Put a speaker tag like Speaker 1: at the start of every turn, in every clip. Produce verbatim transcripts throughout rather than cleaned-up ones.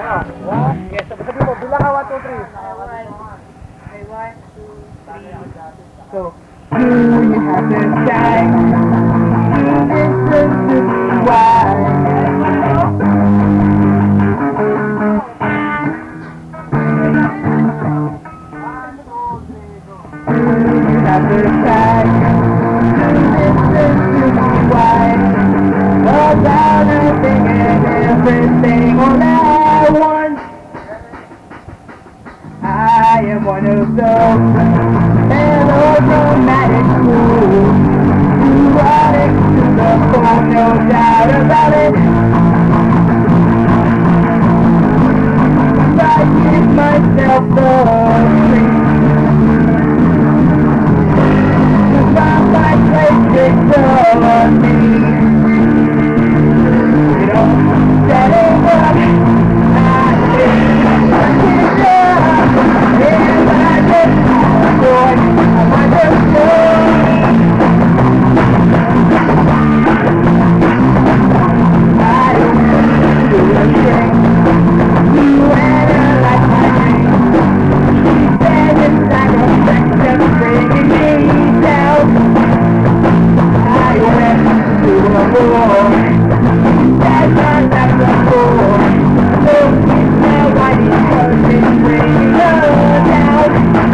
Speaker 1: Yes, sabi mo, bilang ka, one, two, three.
Speaker 2: Okay, one, two, three.
Speaker 1: So, you have to die. Listen to why. You have to die. Listen to why. About everything and everything all at once. I am one of those melodramatic fools who brought it to the phone, no doubt about it. If I give myself the treat, if I might play tricks on me, you know, setting up, I think I can up, and I just boy, I just know. I don't do a thing. You analyze my dreams. She said it's like a section bringing me down. I went to a war. That's not like a fool. So it's now why these persons bringing her down.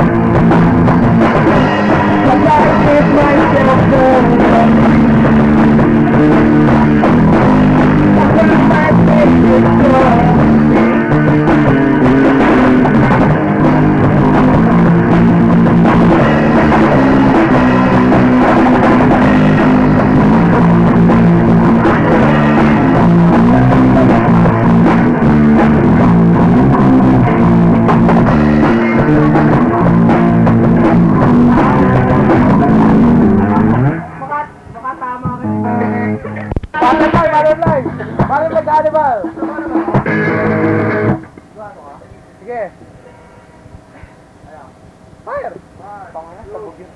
Speaker 1: But I give myself the I put my favorite song. Carnival! Sige. Fire! Pangalas, sabog yun.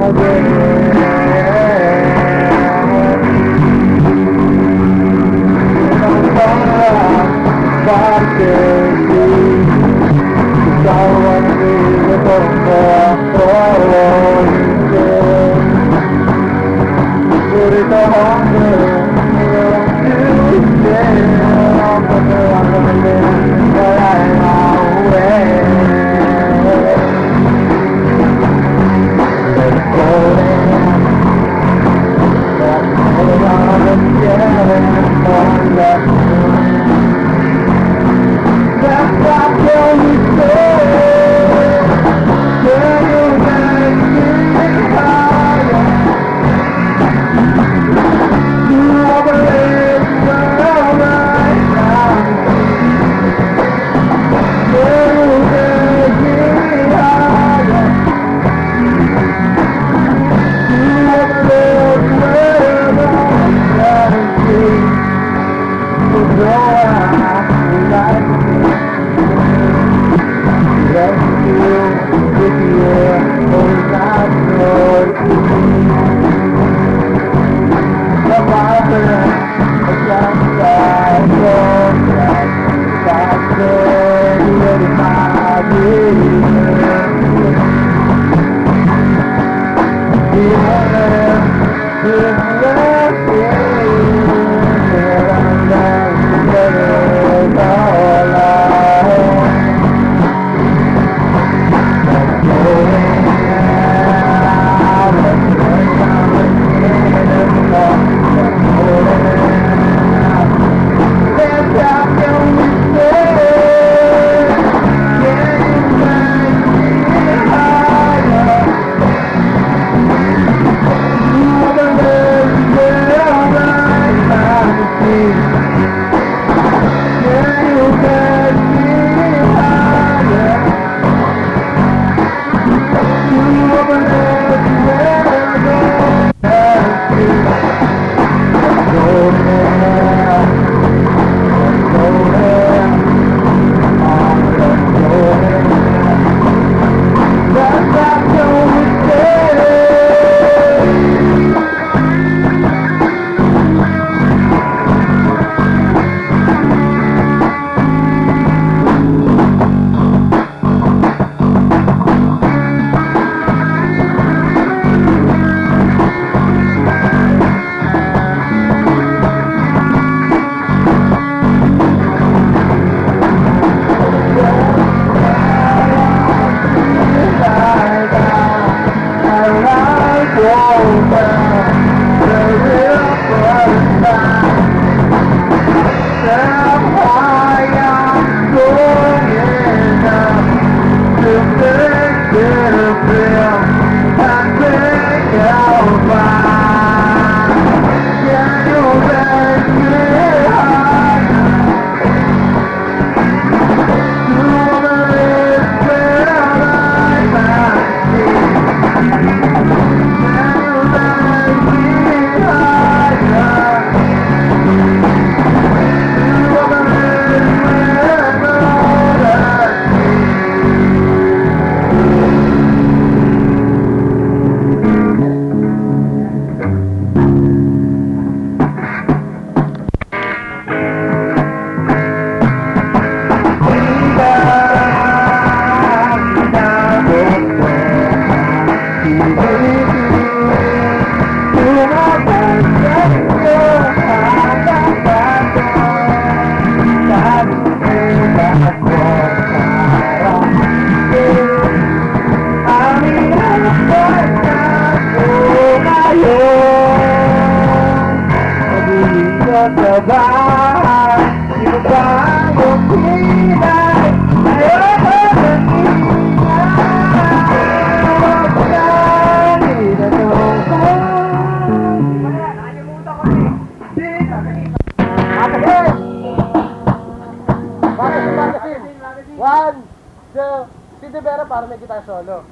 Speaker 3: One, two, si De Vera para may kita solo.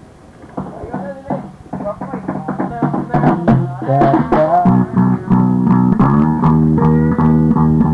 Speaker 1: Yeah, yeah.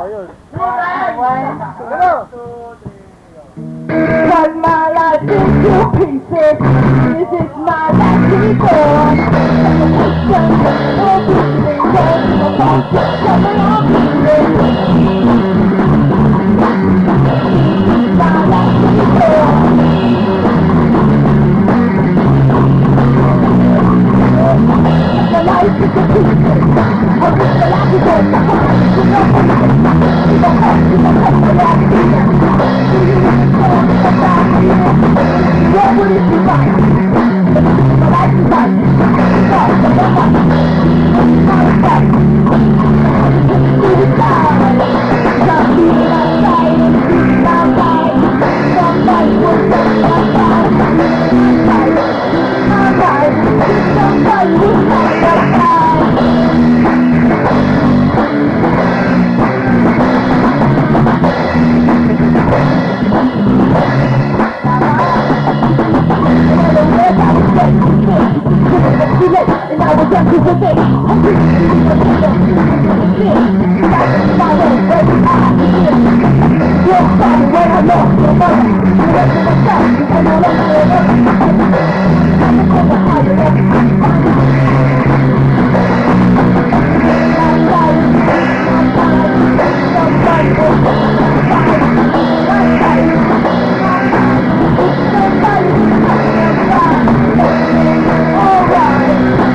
Speaker 3: yun.
Speaker 1: One, one,
Speaker 3: Ano?
Speaker 1: cut my life into pieces. This is my last resort. My last resort. The life is a pieces. I wish the life is on the heart. You know what it is. You don't have to know what the last is. What would it be like? My life is like God, the life is like some people outside and people outside. Somebody will say my life, my life, somebody will say my life. And I was empty with it. I'm pretty sure my way, baby, I did. You're sorry when I lost your mother. You went to the south, and I left you alone. I'm a couple higher than I'm sorry, I'm sorry. Somebody will somebody somebody all right.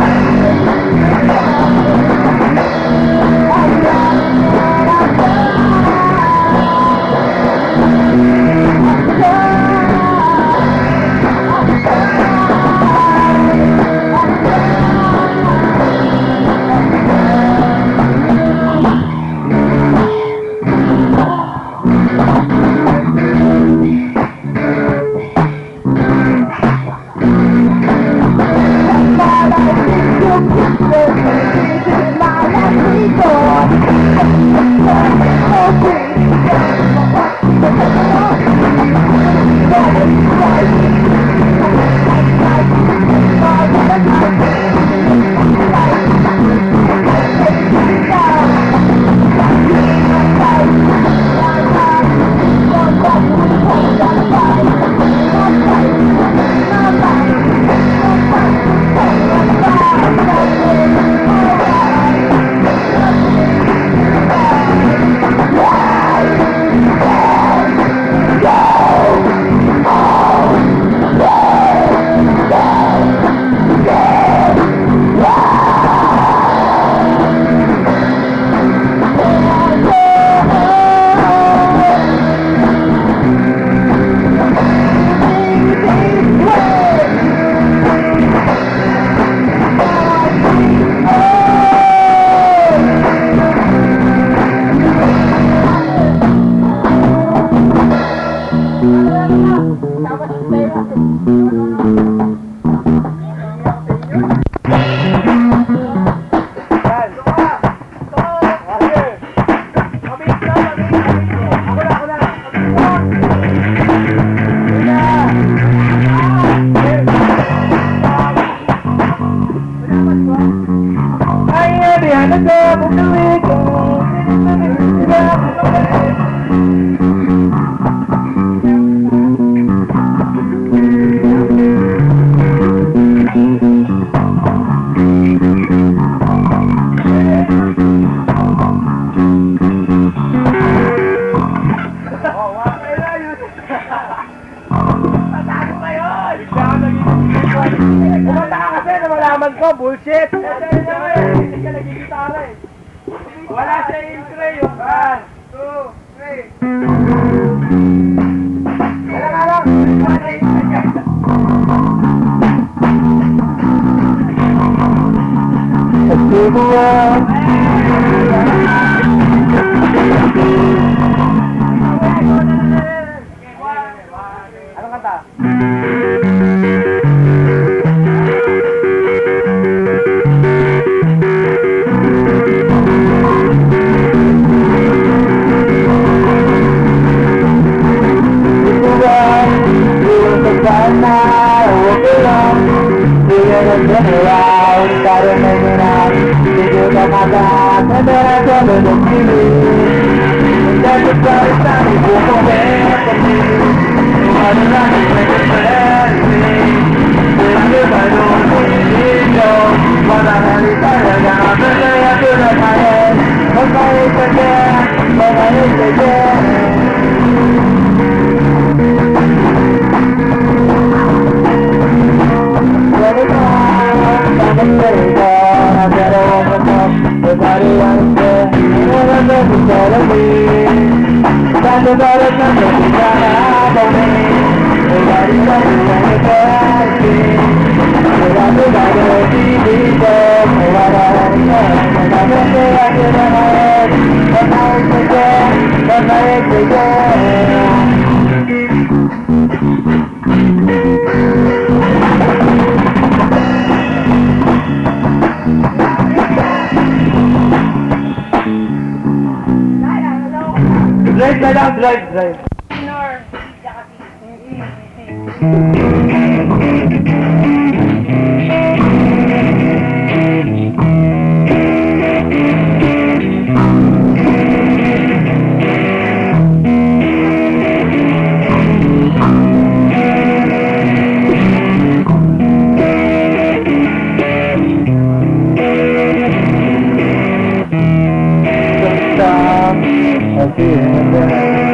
Speaker 3: Ko, bullshit! Hindi ka nagigitara eh. Wala sa intro yung one, two, three. Kailan nga lang? Anong kanta?
Speaker 1: Around, starting making out. Did you come out? I bet I told her to give me. everybody started to walk away from me. Nobody like to make a friend of me. Everybody don't really know what I had to say. I got nothing I feel like I had. But I ain't again, but I ain't again. Let it go, let it go. I better open up. Nobody understands. Never been to tell me. That's about it, nothing you gotta have on me. Nobody understands the bad thing. Nobody gotta be there. Nobody understands. And I don't think I can have my head. But now it's again, but now it's again. Drive na lang, drive, drive.
Speaker 2: Nor,
Speaker 1: I feel that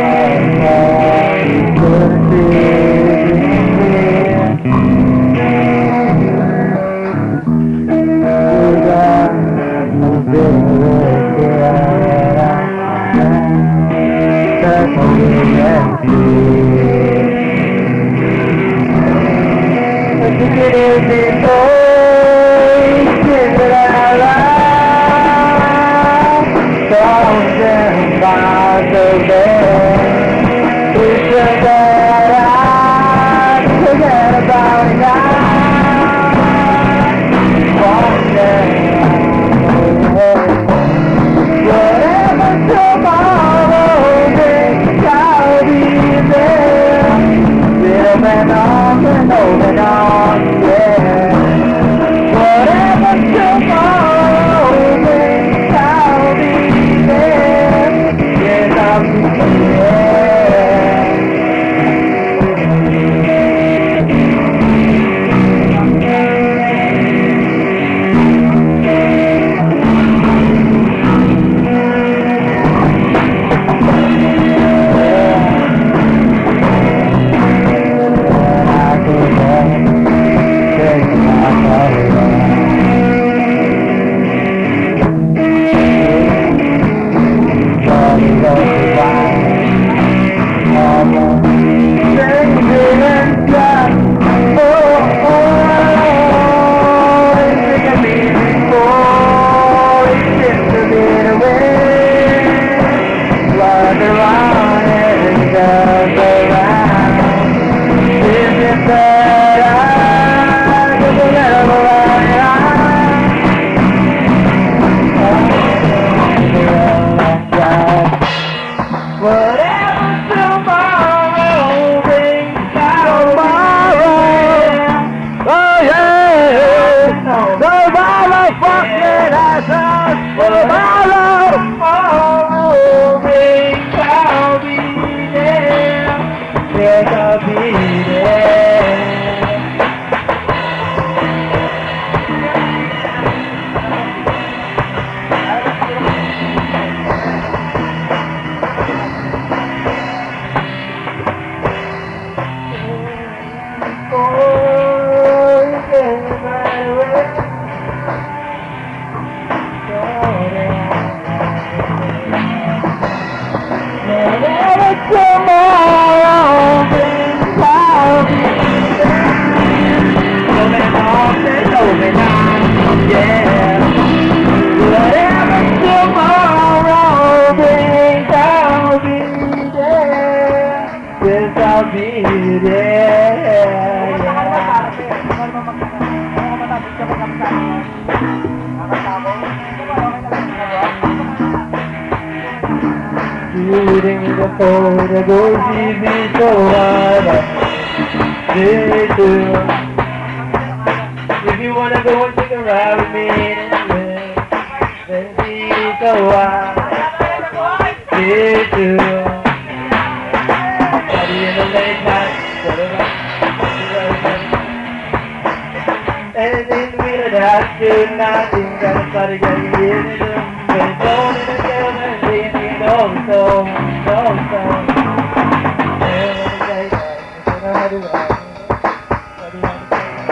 Speaker 1: I could be here. I'm feeling good. That's all we can see. But you can't be so that I love. So I'm by the bed, it's just that I forget about it now. One day, whatever tomorrow brings, I'll be there. Still and on and over and on, yeah. Whatever tomorrow brings, I'll be there. Yes, I'll be there. Shooting the photo goes easy, so what they do. If you wanna go and take a ride with me, then be so what they do.
Speaker 3: should not think that somebody getting in it. We're born in a film and we need all the soul, all the soul. How do I? How do I?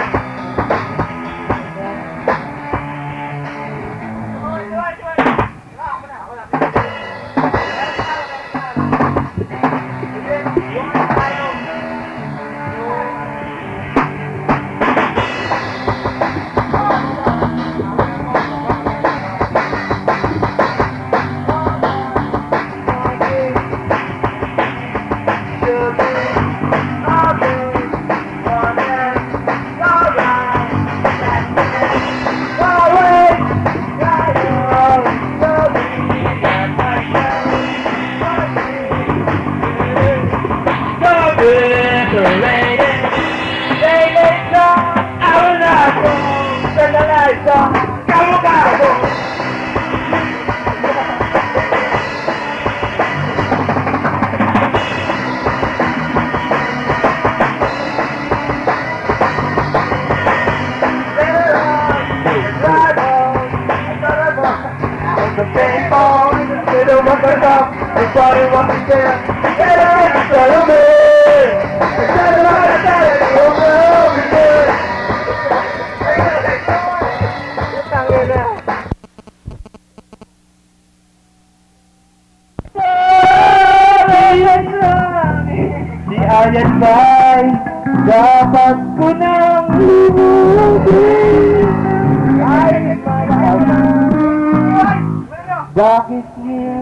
Speaker 3: Ayan ba'y dapat ko nang limutin? Ayan ba'y bakit niya?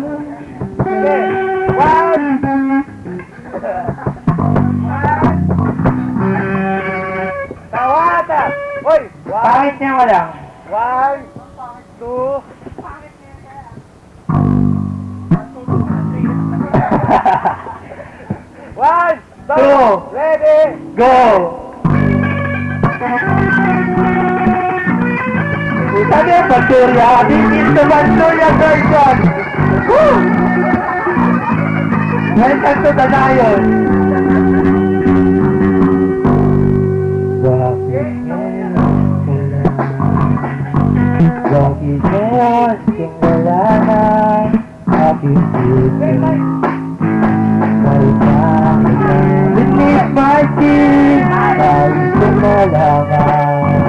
Speaker 3: One! Tawata! Hoy! Bakit niya ko lang? One! Two! One! Two, ready, go! Sabi ang Pagturya, this is the Pagturya version! Woo! Welcome to the Lion! Bakit ngayon ka lang? Bakit ngayon tingala na aking puso? Beneath my skin, ay sumalangan.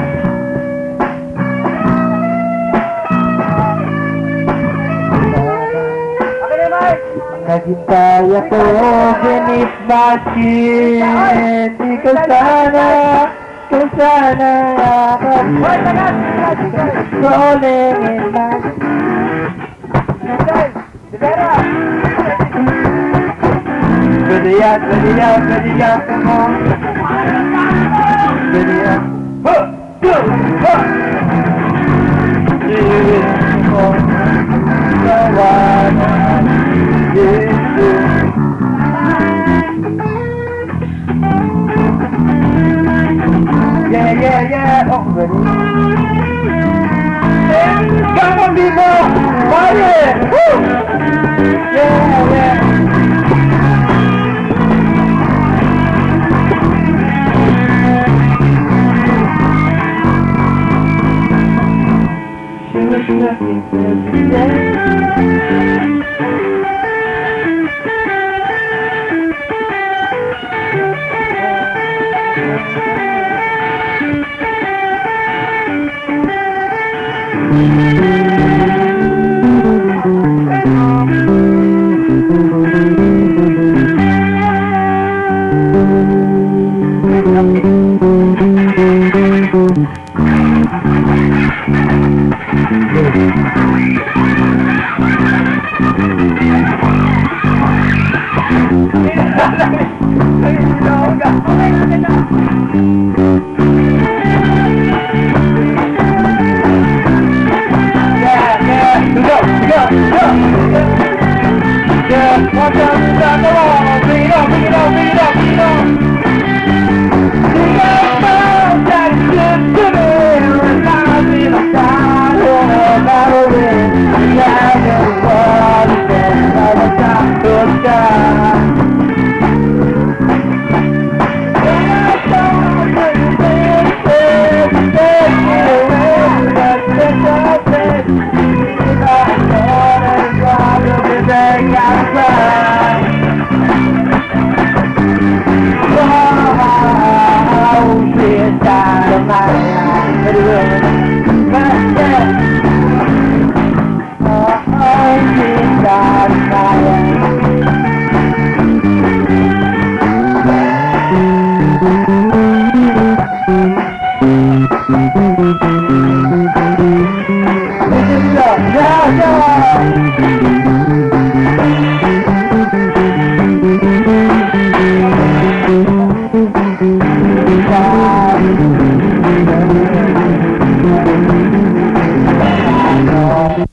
Speaker 3: Naghintay ako beneath my skin. Di ka sana, ka sana rolling in my Ready up, ready up, ready up, come on. Ready up. Huh, go, huh. Come on. No one is Yeah, yeah, yeah. Oh, ready. Come on, people. Fire. Woo. Yeah, yeah. Nothing to say.
Speaker 1: Ciao, ciao!